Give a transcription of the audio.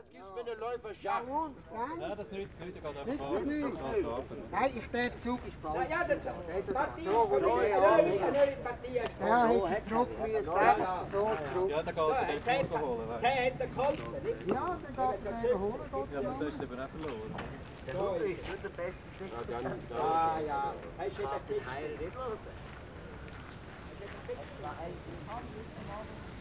Jetzt gibst du mir einen Läufer Schach. Ja, das nützt nichts, geht einfach Nützt runter. nichts. Geht runter. Nein, ich darf Zug ist falsch. Ja, das So, wo ich Ja, hätte ich zurück müssen. So zurück. Ja, dann geht er den Zug holen. Weißt 10 hat er gehalten, nicht? Ja, dann geht es eben holen. du. Ja, aber das ist eben auch verloren. Der Huber ist nicht der beste Sicht. Ah, ja. Hast du Kann den Heiler nicht hören. den